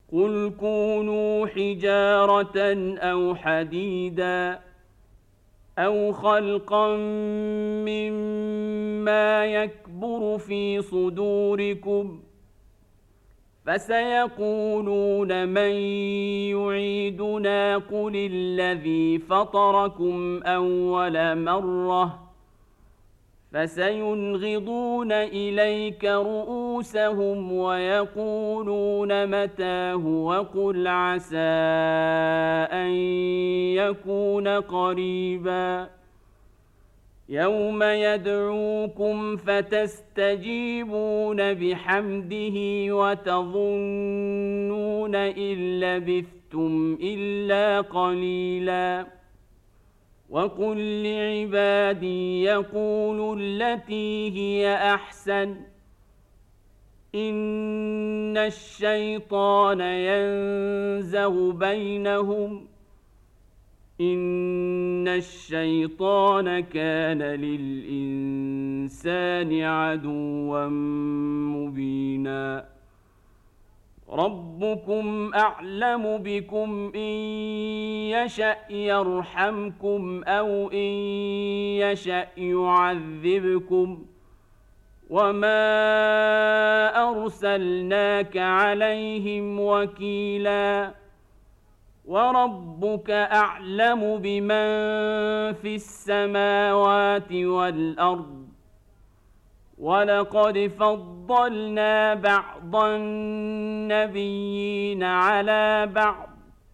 قل كونوا حجارة أو حديدا أو خلقا مما يكبر في صدوركم فسيقولون من يعيدنا قل الذي فطركم أول مرة فسينغضون إليك رؤوسهم ويقولون متاه وقل عسى أن يكون قريبا يوم يدعوكم فتستجيبون بحمده وتظنون إن لبثتم إلا قليلا وقل لعبادي يقولوا التي هي أحسن إن الشيطان ينزغ بينهم إن الشيطان كان للإنسان عدوا مبينا ربكم أعلم بكم إن يشأ يرحمكم أو إن يشأ يعذبكم وما أرسلناك عليهم وكيلا وربك أعلم بمن في السماوات والأرض ولقد فضلنا بعض النبيين على بعض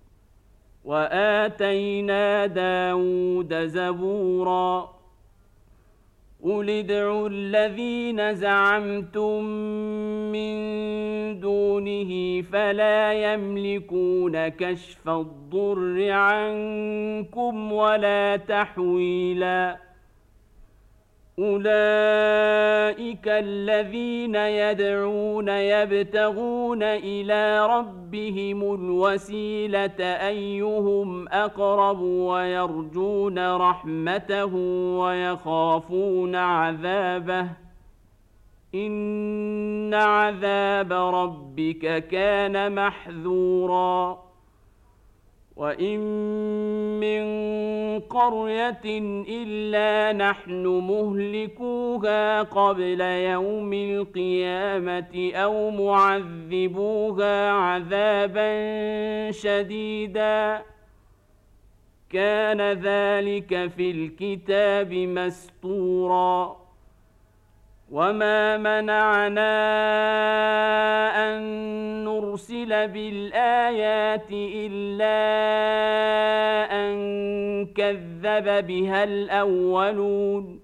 وآتينا داود زبورا قل ادعوا الذين زعمتم من دونه فلا يملكون كشف الضر عنكم ولا تحويلا أولئك الذين يدعون يبتغون إلى ربهم الوسيلة أيهم أقرب ويرجون رحمته ويخافون عذابه إن عذاب ربك كان محذورا وإن من قرية إلا نحن مهلكوها قبل يوم القيامة أو معذبوها عذابا شديدا كان ذلك في الكتاب مسطورا وما منعنا أن نرسل بالآيات إلا أن كذب بها الأولون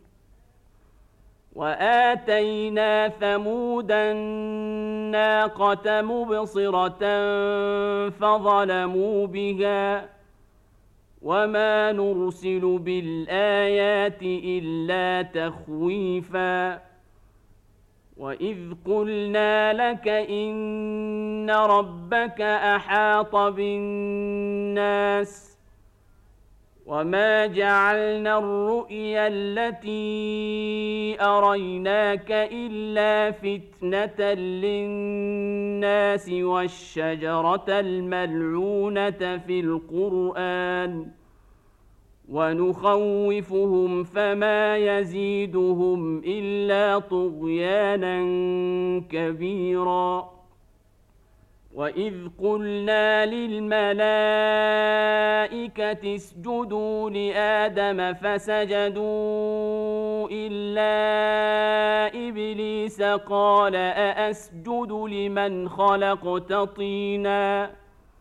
وآتينا ثمود الناقة مبصرة فظلموا بها وما نرسل بالآيات إلا تخويفا وإذ قلنا لك إن ربك أحاط بالناس وما جعلنا الرؤيا التي أريناك إلا فتنة للناس والشجرة الملعونة في القرآن ونخوفهم فما يزيدهم إلا طغيانا كبيرا وإذ قلنا للملائكة اسجدوا لآدم فسجدوا إلا إبليس قال أأسجد لمن خلقت طينا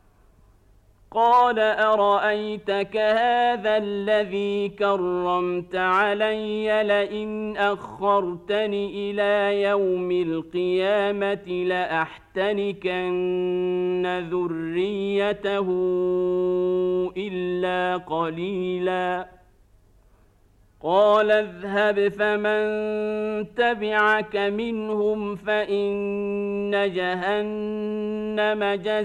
قال أرأيتك هذا الذي كرمت علي لئن أخرتني إلى يوم القيامة لأحتنكن ذريته إلا قليلا قال اذهب فمن تبعك منهم فإن جهنم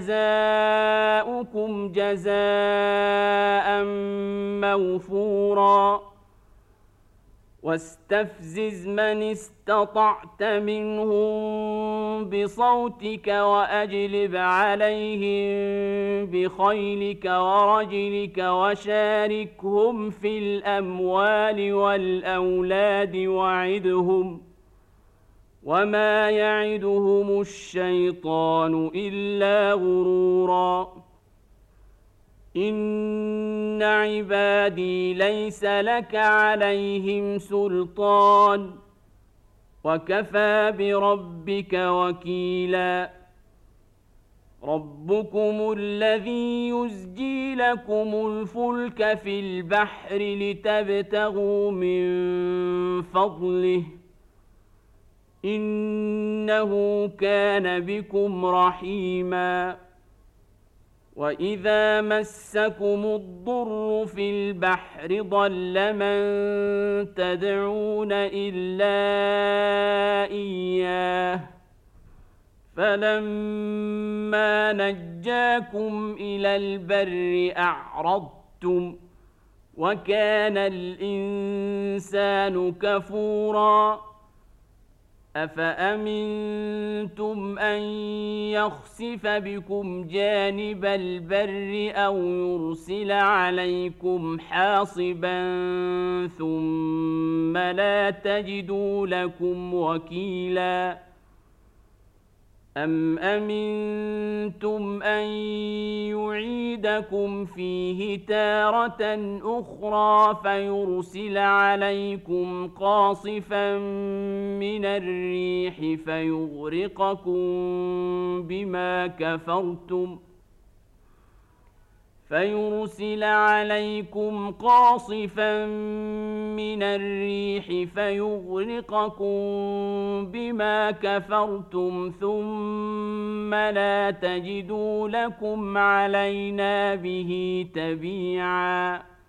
جزاؤكم جزاء موفورا واستفزز من استطعت منهم بصوتك وأجلب عليهم بخيلك ورجلك وشاركهم في الأموال والأولاد وعدهم وما يعدهم الشيطان إلا غرورا إن عبادي ليس لك عليهم سلطان وكفى بربك وكيلا ربكم الذي يزجي لكم الفلك في البحر لتبتغوا من فضله إنه كان بكم رحيما وإذا مسكم الضر في البحر ضل من تدعون إلا إياه فلما نجاكم إلى البر أعرضتم وكان الإنسان كفورا أفأمنتم أن يخسف بكم جانب البر أو يرسل عليكم حاصبا ثم لا تجدوا لكم وكيلا أم أمنتم أن يعيدكم فيه تارة أخرى فيرسل عليكم قاصفا من الريح فيغرقكم بما كفرتم ثم لا تجدوا لكم علينا به تبيعا